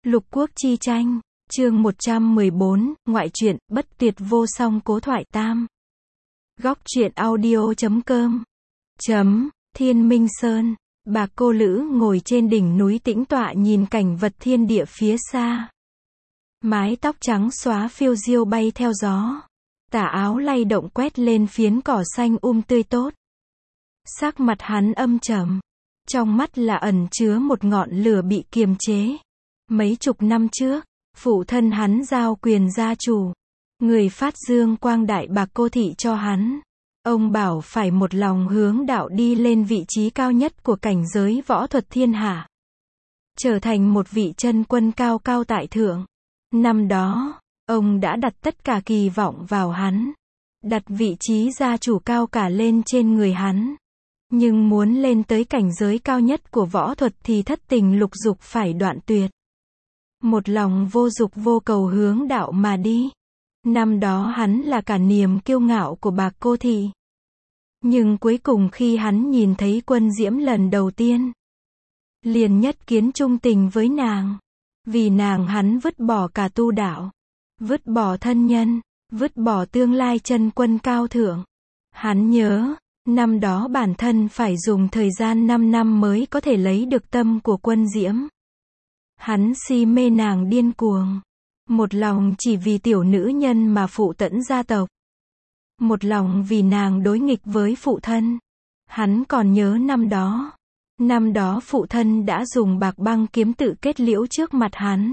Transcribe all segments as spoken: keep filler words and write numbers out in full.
Lục Quốc chi tranh, chương một trăm mười bốn, ngoại truyện, bất tuyệt vô song cố thoại tam. Góc truyện audio chấm com. Chấm, Thiên Minh Sơn, Bạc Cô Lữ ngồi trên đỉnh núi tĩnh tọa nhìn cảnh vật thiên địa phía xa. Mái tóc trắng xóa phiêu diêu bay theo gió. Tà áo lay động quét lên phiến cỏ xanh um tươi tốt. Sắc mặt hắn âm trầm. Trong mắt là ẩn chứa một ngọn lửa bị kiềm chế. Mấy chục năm trước, phụ thân hắn giao quyền gia chủ. Người phát dương quang đại Bạc Cô thị cho hắn. Ông bảo phải một lòng hướng đạo đi lên vị trí cao nhất của cảnh giới võ thuật thiên hạ. Trở thành một vị chân quân cao cao tại thượng. Năm đó, ông đã đặt tất cả kỳ vọng vào hắn. Đặt vị trí gia chủ cao cả lên trên người hắn. Nhưng muốn lên tới cảnh giới cao nhất của võ thuật thì thất tình lục dục phải đoạn tuyệt. Một lòng vô dục vô cầu hướng đạo mà đi. Năm đó hắn là cả niềm kiêu ngạo của Bạc Cô thị. Nhưng cuối cùng khi hắn nhìn thấy Quân Diễm lần đầu tiên, liền nhất kiến trung tình với nàng. Vì nàng hắn vứt bỏ cả tu đạo, vứt bỏ thân nhân, vứt bỏ tương lai chân quân cao thượng. Hắn nhớ, năm đó bản thân phải dùng thời gian năm năm mới có thể lấy được tâm của Quân Diễm. Hắn si mê nàng điên cuồng. Một lòng chỉ vì tiểu nữ nhân mà phụ tẫn gia tộc. Một lòng vì nàng đối nghịch với phụ thân. Hắn còn nhớ năm đó. Năm đó phụ thân đã dùng bạc băng kiếm tự kết liễu trước mặt hắn.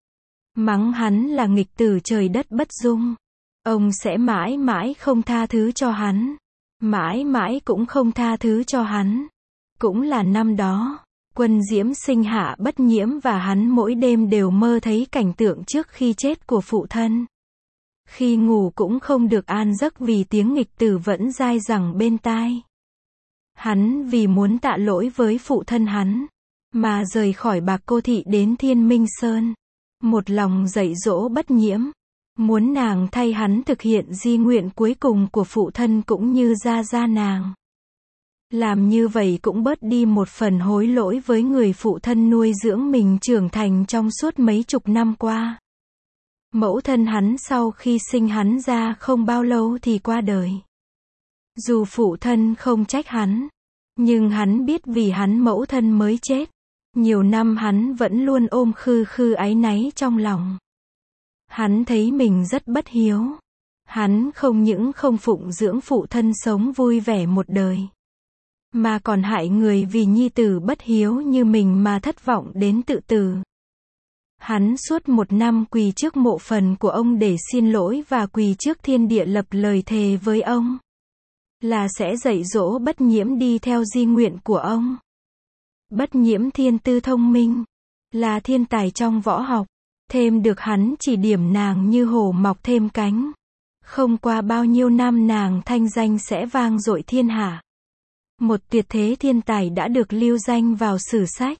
Mắng hắn là nghịch tử trời đất bất dung. Ông sẽ mãi mãi không tha thứ cho hắn. Mãi mãi cũng không tha thứ cho hắn. Cũng là năm đó, Quân Diễm sinh hạ bất nhiễm và hắn mỗi đêm đều mơ thấy cảnh tượng trước khi chết của phụ thân. Khi ngủ cũng không được an giấc vì tiếng nghịch tử vẫn dai dẳng bên tai. Hắn vì muốn tạ lỗi với phụ thân hắn, mà rời khỏi Bạc Cô thị đến Thiên Minh Sơn. Một lòng dạy dỗ bất nhiễm. Muốn nàng thay hắn thực hiện di nguyện cuối cùng của phụ thân cũng như gia gia nàng. Làm như vậy cũng bớt đi một phần hối lỗi với người phụ thân nuôi dưỡng mình trưởng thành trong suốt mấy chục năm qua. Mẫu thân hắn sau khi sinh hắn ra không bao lâu thì qua đời. Dù phụ thân không trách hắn, nhưng hắn biết vì hắn mẫu thân mới chết. Nhiều năm hắn vẫn luôn ôm khư khư áy náy trong lòng. Hắn thấy mình rất bất hiếu. Hắn không những không phụng dưỡng phụ thân sống vui vẻ một đời, mà còn hại người vì nhi tử bất hiếu như mình mà thất vọng đến tự tử. Hắn suốt một năm quỳ trước mộ phần của ông để xin lỗi và quỳ trước thiên địa lập lời thề với ông. Là sẽ dạy dỗ bất nhiễm đi theo di nguyện của ông. Bất nhiễm thiên tư thông minh. Là thiên tài trong võ học. Thêm được hắn chỉ điểm nàng như hổ mọc thêm cánh. Không qua bao nhiêu năm nàng thanh danh sẽ vang dội thiên hạ. Một tuyệt thế thiên tài đã được lưu danh vào sử sách.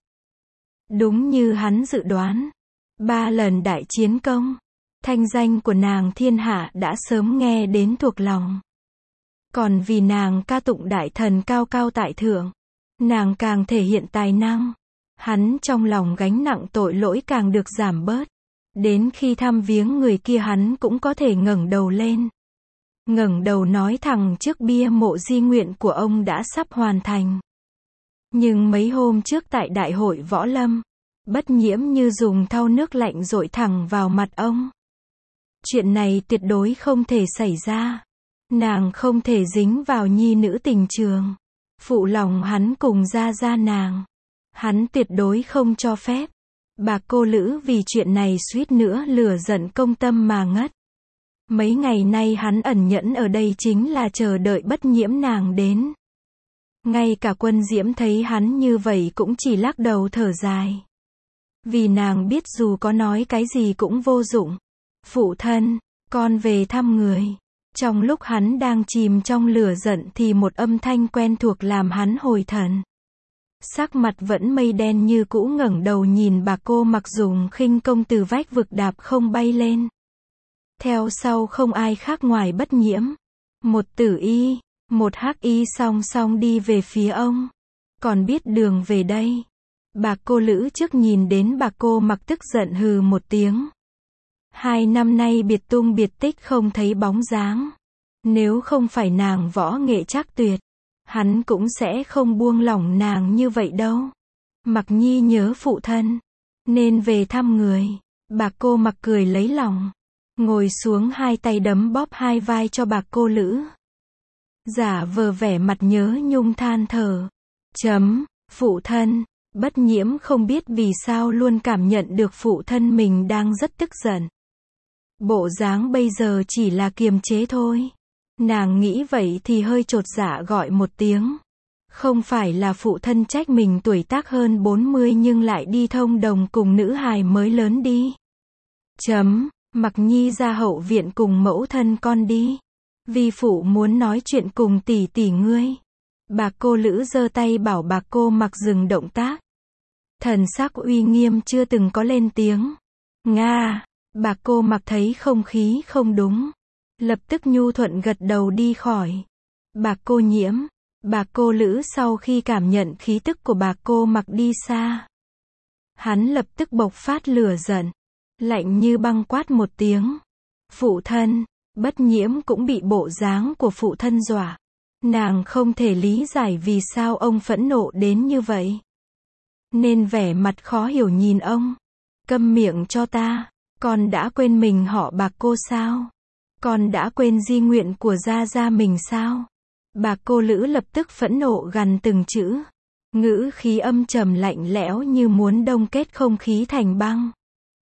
Đúng như hắn dự đoán. Ba lần đại chiến công. Thanh danh của nàng thiên hạ đã sớm nghe đến thuộc lòng. Còn vì nàng ca tụng đại thần cao cao tại thượng, nàng càng thể hiện tài năng. Hắn trong lòng gánh nặng tội lỗi càng được giảm bớt. Đến khi thăm viếng người kia hắn cũng có thể ngẩng đầu lên. Ngẩng đầu nói thẳng trước bia mộ di nguyện của ông đã sắp hoàn thành. Nhưng mấy hôm trước tại đại hội võ lâm, bất nhiễm như dùng thau nước lạnh dội thẳng vào mặt ông. Chuyện này tuyệt đối không thể xảy ra. Nàng không thể dính vào nhi nữ tình trường. Phụ lòng hắn cùng gia gia nàng. Hắn tuyệt đối không cho phép. Bạc Cô Lữ vì chuyện này suýt nữa lửa giận công tâm mà ngất. Mấy ngày nay hắn ẩn nhẫn ở đây chính là chờ đợi bất nhiễm nàng đến. Ngay cả Quân Diễm thấy hắn như vậy cũng chỉ lắc đầu thở dài. Vì nàng biết dù có nói cái gì cũng vô dụng. Phụ thân, con về thăm người. Trong lúc hắn đang chìm trong lửa giận thì một âm thanh quen thuộc làm hắn hồi thần. Sắc mặt vẫn mây đen như cũ ngẩng đầu nhìn Bạc Cô mặc dùng khinh công từ vách vực đạp không bay lên. Theo sau không ai khác ngoài bất nhiễm. Một tử y, một hắc y song song đi về phía ông. Còn biết đường về đây. Bà cô Lữ trước nhìn đến bà cô Mặc tức giận hừ một tiếng. Hai năm nay biệt tung biệt tích không thấy bóng dáng. Nếu không phải nàng võ nghệ trác tuyệt, hắn cũng sẽ không buông lỏng nàng như vậy đâu. Mặc Nhi nhớ phụ thân, nên về thăm người. Bà cô Mặc cười lấy lòng, ngồi xuống hai tay đấm bóp hai vai cho bà cô Lữ. Giả vờ vẻ mặt nhớ nhung than thở. Chấm, phụ thân. Bất Nhiễm không biết vì sao luôn cảm nhận được phụ thân mình đang rất tức giận. Bộ dáng bây giờ chỉ là kiềm chế thôi. Nàng nghĩ vậy thì hơi chột dạ gọi một tiếng. Không phải là phụ thân trách mình tuổi tác hơn bốn mươi nhưng lại đi thông đồng cùng nữ hài mới lớn đi. Chấm, Mặc Nhi ra hậu viện cùng mẫu thân con đi. Vi phụ muốn nói chuyện cùng tỷ tỷ ngươi. Bà cô Lữ giơ tay bảo bà cô Mặc dừng động tác. Thần sắc uy nghiêm chưa từng có lên tiếng. Nga, bà cô Mặc thấy không khí không đúng, lập tức nhu thuận gật đầu đi khỏi. Bà cô Nhiễm, bà cô Lữ sau khi cảm nhận khí tức của bà cô Mặc đi xa, hắn lập tức bộc phát lửa giận, lạnh như băng quát một tiếng. Phụ thân. Bất Nhiễm cũng bị bộ dáng của phụ thân dọa. Nàng không thể lý giải vì sao ông phẫn nộ đến như vậy, nên vẻ mặt khó hiểu nhìn ông. Câm miệng cho ta, con đã quên mình họ bà cô sao? Con đã quên di nguyện của gia gia mình sao? Bà cô Lữ lập tức phẫn nộ gằn từng chữ, ngữ khí âm trầm lạnh lẽo như muốn đông kết không khí thành băng.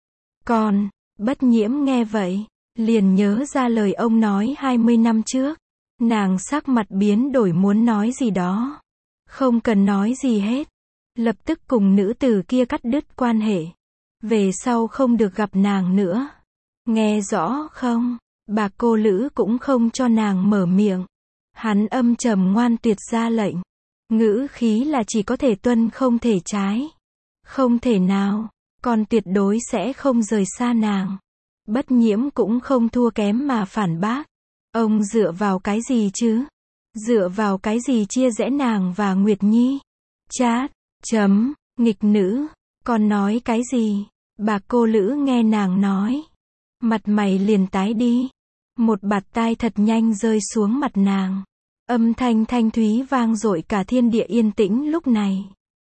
Con. Bất Nhiễm nghe vậy, liền nhớ ra lời ông nói hai mươi năm trước. Nàng sắc mặt biến đổi muốn nói gì đó. Không cần nói gì hết. Lập tức cùng nữ tử kia cắt đứt quan hệ. Về sau không được gặp nàng nữa. Nghe rõ không? Bà cô Lữ cũng không cho nàng mở miệng. Hắn âm trầm ngoan tuyệt ra lệnh. Ngữ khí là chỉ có thể tuân không thể trái. Không thể nào. Con tuyệt đối sẽ không rời xa nàng. Bất Nhiễm cũng không thua kém mà phản bác. Ông dựa vào cái gì chứ? Dựa vào cái gì chia rẽ nàng và Nguyệt Nhi? Chát, chấm, nghịch nữ, con nói cái gì? Bà cô Lữ nghe nàng nói, mặt mày liền tái đi. Một bạt tai thật nhanh rơi xuống mặt nàng. Âm thanh thanh thúy vang dội cả thiên địa yên tĩnh lúc này.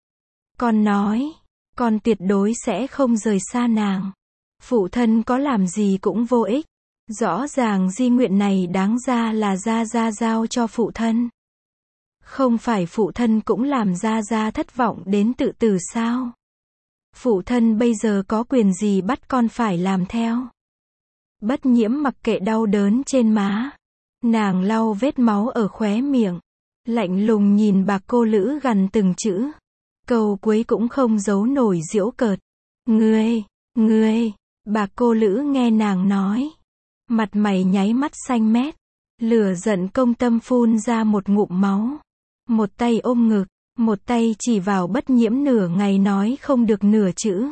Con nói, con tuyệt đối sẽ không rời xa nàng. Phụ thân có làm gì cũng vô ích. Rõ ràng di nguyện này đáng ra là gia gia giao cho phụ thân. Không phải phụ thân cũng làm gia gia thất vọng đến tự tử sao? Phụ thân bây giờ có quyền gì bắt con phải làm theo? Bất Nhiễm mặc kệ đau đớn trên má. Nàng lau vết máu ở khóe miệng. Lạnh lùng nhìn bà cô Lữ gằn từng chữ. Câu cuối cũng không giấu nổi giễu cợt. Ngươi, ngươi, bà cô Lữ nghe nàng nói. Mặt mày nháy mắt xanh mét. Lửa giận công tâm phun ra một ngụm máu. Một tay ôm ngực, một tay chỉ vào Bất Nhiễm nửa ngày nói không được nửa chữ.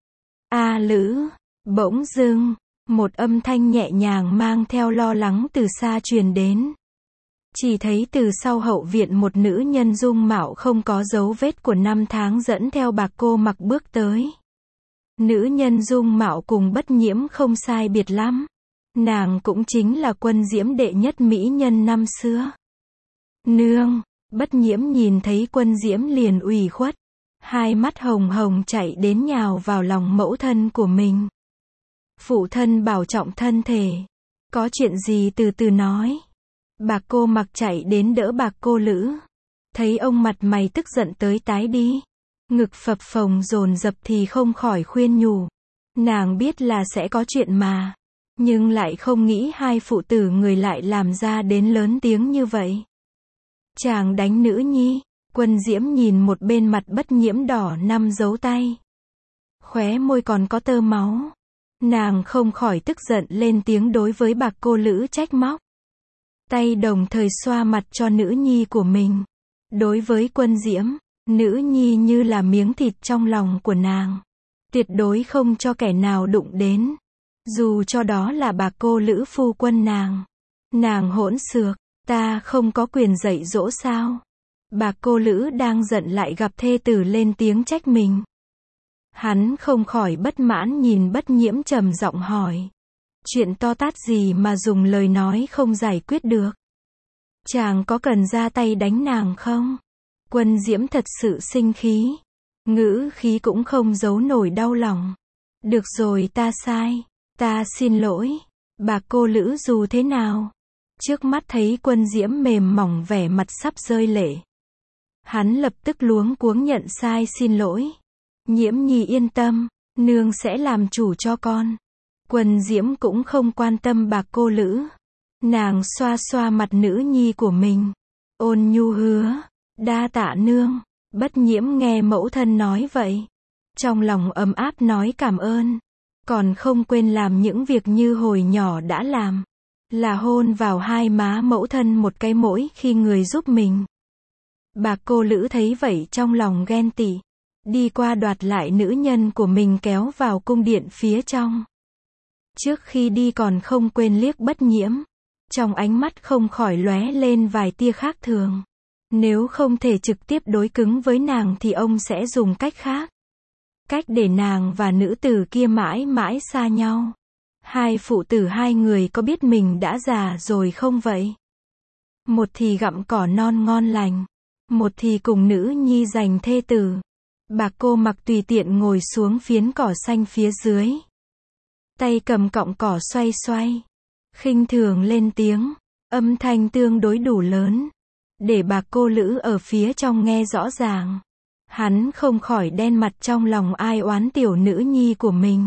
A Lữ, bỗng dưng, một âm thanh nhẹ nhàng mang theo lo lắng từ xa truyền đến. Chỉ thấy từ sau hậu viện một nữ nhân dung mạo không có dấu vết của năm tháng dẫn theo bà cô Mặc bước tới. Nữ nhân dung mạo cùng Bất Nhiễm không sai biệt lắm. Nàng cũng chính là Quân Diễm đệ nhất mỹ nhân năm xưa. Nương, Bất Nhiễm nhìn thấy Quân Diễm liền ủy khuất. Hai mắt hồng hồng chạy đến nhào vào lòng mẫu thân của mình. Phụ thân bảo trọng thân thể. Có chuyện gì từ từ nói. Bà cô Mặc chạy đến đỡ bà cô Lữ. Thấy ông mặt mày tức giận tới tái đi. Ngực phập phồng dồn dập thì không khỏi khuyên nhủ. Nàng biết là sẽ có chuyện mà. Nhưng lại không nghĩ hai phụ tử người lại làm ra đến lớn tiếng như vậy. Chàng đánh nữ nhi. Quân Diễm nhìn một bên mặt Bất Nhiễm đỏ năm dấu tay. Khóe môi còn có tơ máu. Nàng không khỏi tức giận lên tiếng đối với bà cô Lữ trách móc. Tay đồng thời xoa mặt cho nữ nhi của mình. Đối với Quân Diễm, nữ nhi như là miếng thịt trong lòng của nàng. Tuyệt đối không cho kẻ nào đụng đến. Dù cho đó là bà cô Lữ phu quân nàng. Nàng hỗn xược, ta không có quyền dạy dỗ sao? Bà cô Lữ đang giận lại gặp thê tử lên tiếng trách mình. Hắn không khỏi bất mãn nhìn Bất Nhiễm trầm giọng hỏi. Chuyện to tát gì mà dùng lời nói không giải quyết được? Chàng có cần ra tay đánh nàng không? Quân Diễm thật sự sinh khí. Ngữ khí cũng không giấu nổi đau lòng. Được rồi, ta sai. Ta xin lỗi. Bà cô Lữ dù thế nào? Trước mắt thấy Quân Diễm mềm mỏng vẻ mặt sắp rơi lệ. Hắn lập tức luống cuống nhận sai xin lỗi. Nhiễm nhi yên tâm, nương sẽ làm chủ cho con. Quân Diễm cũng không quan tâm bà cô Lữ. Nàng xoa xoa mặt nữ nhi của mình. Ôn nhu hứa. Đa tạ nương. Bất Nhiễm nghe mẫu thân nói vậy. Trong lòng ấm áp nói cảm ơn. Còn không quên làm những việc như hồi nhỏ đã làm. Là hôn vào hai má mẫu thân một cái mỗi khi người giúp mình. Bà cô Lữ thấy vậy trong lòng ghen tị. Đi qua đoạt lại nữ nhân của mình kéo vào cung điện phía trong. Trước khi đi còn không quên liếc Bất Nhiễm. Trong ánh mắt không khỏi lóe lên vài tia khác thường. Nếu không thể trực tiếp đối cứng với nàng thì ông sẽ dùng cách khác. Cách để nàng và nữ tử kia mãi mãi xa nhau. Hai phụ tử hai người có biết mình đã già rồi không vậy? Một thì gặm cỏ non ngon lành. Một thì cùng nữ nhi giành thê tử. Bà cô Mặc tùy tiện ngồi xuống phiến cỏ xanh phía dưới. Tay cầm cọng cỏ xoay xoay. Khinh thường lên tiếng. Âm thanh tương đối đủ lớn. Để bà cô Lữ ở phía trong nghe rõ ràng. Hắn không khỏi đen mặt trong lòng ai oán tiểu nữ nhi của mình.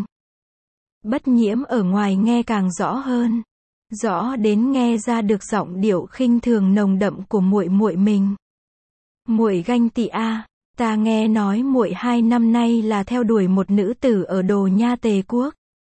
Bất Nhiễm ở ngoài nghe càng rõ hơn. Rõ đến nghe ra được giọng điệu khinh thường nồng đậm của muội muội mình. Muội ganh tị a, à, ta nghe nói muội hai năm nay là theo đuổi một nữ tử ở Đồ Nha Tề quốc.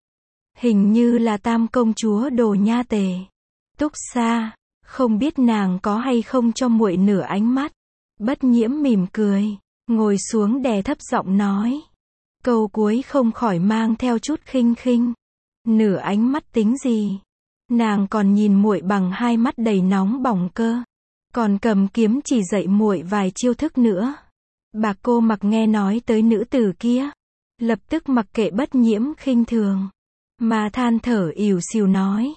Hình như là Tam công chúa Đồ Nha Tề. Túc Sa, không biết nàng có hay không cho muội nửa ánh mắt. Bất Nhiễm mỉm cười, ngồi xuống đè thấp giọng nói. Câu cuối không khỏi mang theo chút khinh khinh. Nửa ánh mắt tính gì? Nàng còn nhìn muội bằng hai mắt đầy nóng bỏng cơ. Còn cầm kiếm chỉ dạy muội vài chiêu thức nữa. Bà cô Mặc nghe nói tới nữ tử kia, lập tức mặc kệ Bất Nhiễm khinh thường, mà than thở ỉu xìu nói.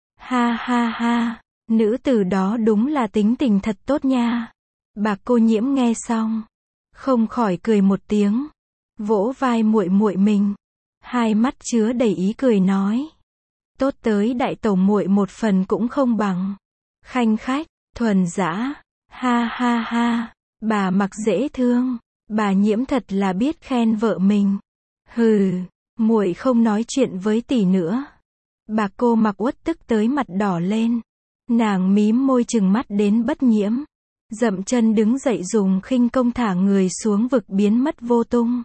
Ha ha ha, nữ tử đó đúng là tính tình thật tốt nha. Bà cô Nhiễm nghe xong, không khỏi cười một tiếng, vỗ vai muội muội mình, hai mắt chứa đầy ý cười nói. Tốt tới đại tẩu muội một phần cũng không bằng. Khanh khách, thuần dã, ha ha ha, bà Mặc dễ thương, bà Nhiễm thật là biết khen vợ mình. Hừ, muội không nói chuyện với tỷ nữa. Bà cô Mặc uất tức tới mặt đỏ lên. Nàng mím môi trừng mắt đến Bất Nhiễm, dậm chân đứng dậy dùng khinh công thả người xuống vực biến mất vô tung.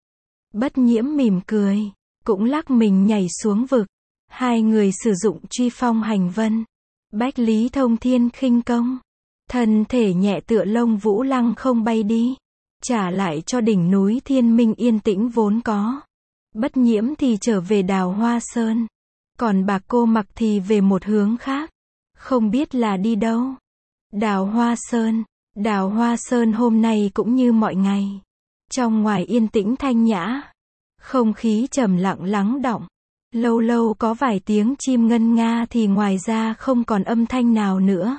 Bất Nhiễm mỉm cười, cũng lắc mình nhảy xuống vực. Hai người sử dụng truy phong hành vân, bách lý thông thiên khinh công, thân thể nhẹ tựa lông vũ lăng không bay đi, trả lại cho đỉnh núi Thiên Minh yên tĩnh vốn có. Bất Nhiễm thì trở về Đào Hoa Sơn, còn bà cô Mặc thì về một hướng khác, không biết là đi đâu. Đào Hoa Sơn, Đào Hoa Sơn hôm nay cũng như mọi ngày, trong ngoài yên tĩnh thanh nhã, không khí trầm lặng lắng đọng. Lâu lâu có vài tiếng chim ngân nga thì ngoài ra không còn âm thanh nào nữa.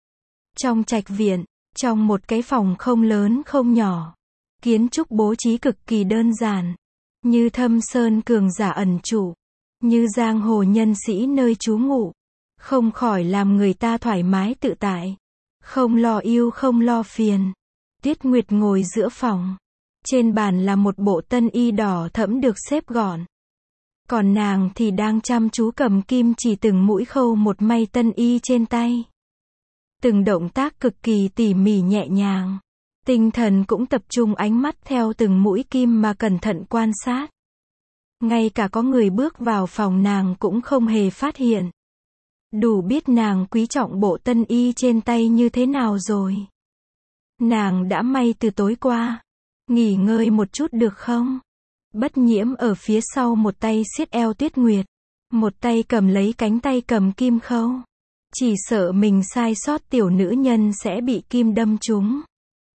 Trong trạch viện, trong một cái phòng không lớn không nhỏ, kiến trúc bố trí cực kỳ đơn giản, như Thâm Sơn cường giả ẩn trụ, như giang hồ nhân sĩ nơi trú ngụ, không khỏi làm người ta thoải mái tự tại, không lo yêu không lo phiền. Tiết Nguyệt ngồi giữa phòng, trên bàn là một bộ tân y đỏ thẫm được xếp gọn. Còn nàng thì đang chăm chú cầm kim chỉ từng mũi khâu một may tân y trên tay. Từng động tác cực kỳ tỉ mỉ nhẹ nhàng. Tinh thần cũng tập trung ánh mắt theo từng mũi kim mà cẩn thận quan sát. Ngay cả có người bước vào phòng nàng cũng không hề phát hiện. Đủ biết nàng quý trọng bộ tân y trên tay như thế nào rồi. Nàng đã may từ tối qua. Nghỉ ngơi một chút được không? Bất Nhiễm ở phía sau một tay siết eo Tuyết Nguyệt, một tay cầm lấy cánh tay cầm kim khâu. Chỉ sợ mình sai sót tiểu nữ nhân sẽ bị kim đâm trúng.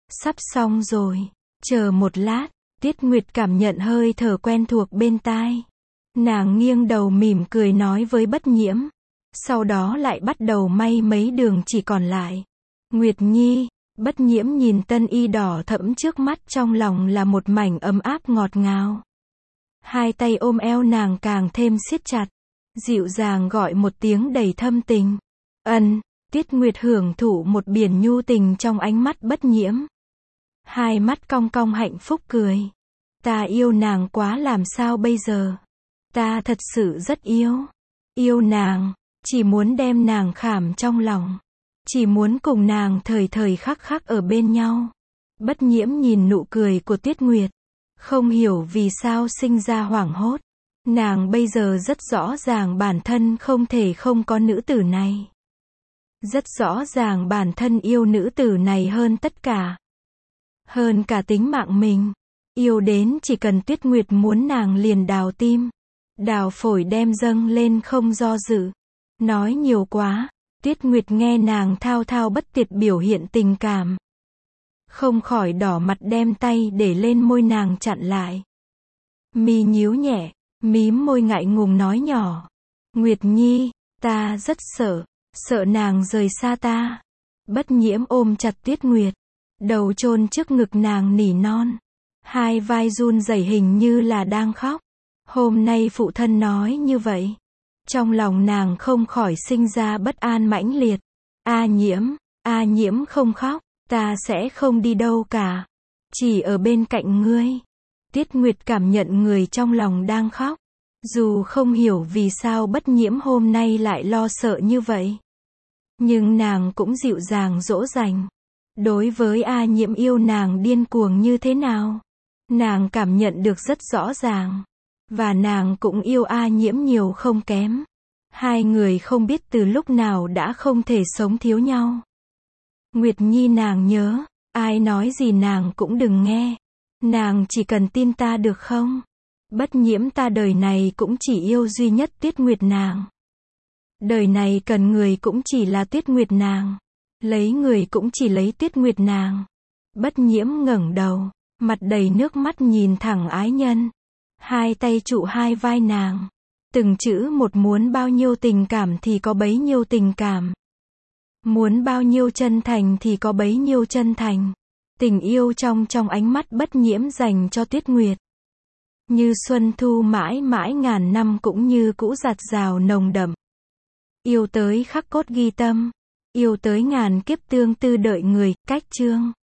Sắp xong rồi. Chờ một lát, Tiết Nguyệt cảm nhận hơi thở quen thuộc bên tai. Nàng nghiêng đầu mỉm cười nói với Bất Nhiễm. Sau đó lại bắt đầu may mấy đường chỉ còn lại. Nguyệt Nhi, Bất Nhiễm nhìn tân y đỏ thẫm trước mắt, trong lòng là một mảnh ấm áp ngọt ngào. Hai tay ôm eo nàng càng thêm siết chặt, dịu dàng gọi một tiếng đầy thâm tình. Ân, Tiết Nguyệt hưởng thụ một biển nhu tình trong ánh mắt Bất Nhiễm. Hai mắt cong cong hạnh phúc cười. Ta yêu nàng quá, làm sao bây giờ? Ta thật sự rất yêu. Yêu nàng, chỉ muốn đem nàng khảm trong lòng. Chỉ muốn cùng nàng thời thời khắc khắc ở bên nhau. Bất Nhiễm nhìn nụ cười của Tiết Nguyệt, không hiểu vì sao sinh ra hoảng hốt. Nàng bây giờ rất rõ ràng bản thân không thể không có nữ tử này. Rất rõ ràng bản thân yêu nữ tử này hơn tất cả. Hơn cả tính mạng mình. Yêu đến chỉ cần Tuyết Nguyệt muốn nàng liền đào tim, đào phổi đem dâng lên không do dự. Nói nhiều quá, Tiết Nguyệt nghe nàng thao thao bất tuyệt biểu hiện tình cảm, không khỏi đỏ mặt đem tay để lên môi nàng chặn lại. Mi nhíu nhẹ, mím môi ngại ngùng nói nhỏ. Nguyệt Nhi, ta rất sợ, sợ nàng rời xa ta. Bất Nhiễm ôm chặt Tiết Nguyệt, đầu chôn trước ngực nàng nỉ non. Hai vai run rẩy hình như là đang khóc. Hôm nay phụ thân nói như vậy. Trong lòng nàng không khỏi sinh ra bất an mãnh liệt. A Nhiễm, A Nhiễm không khóc, ta sẽ không đi đâu cả. Chỉ ở bên cạnh ngươi. Tiết Nguyệt cảm nhận người trong lòng đang khóc. Dù không hiểu vì sao Bất Nhiễm hôm nay lại lo sợ như vậy. Nhưng nàng cũng dịu dàng dỗ dành. Đối với A Nhiễm yêu nàng điên cuồng như thế nào, nàng cảm nhận được rất rõ ràng. Và nàng cũng yêu A Nhiễm nhiều không kém. Hai người không biết từ lúc nào đã không thể sống thiếu nhau. Nguyệt Nhi, nàng nhớ, ai nói gì nàng cũng đừng nghe. Nàng chỉ cần tin ta được không? Bất Nhiễm, ta đời này cũng chỉ yêu duy nhất Tiết Nguyệt nàng. Đời này cần người cũng chỉ là Tiết Nguyệt nàng. Lấy người cũng chỉ lấy Tiết Nguyệt nàng. Bất Nhiễm ngẩng đầu, mặt đầy nước mắt nhìn thẳng ái nhân. Hai tay trụ hai vai nàng. Từng chữ một, muốn bao nhiêu tình cảm thì có bấy nhiêu tình cảm. Muốn bao nhiêu chân thành thì có bấy nhiêu chân thành. Tình yêu trong trong ánh mắt Bất Nhiễm dành cho Tiết Nguyệt. Như xuân thu mãi mãi ngàn năm cũng như cũ giạt rào nồng đậm. Yêu tới khắc cốt ghi tâm. Yêu tới ngàn kiếp tương tư đợi người, cách chương.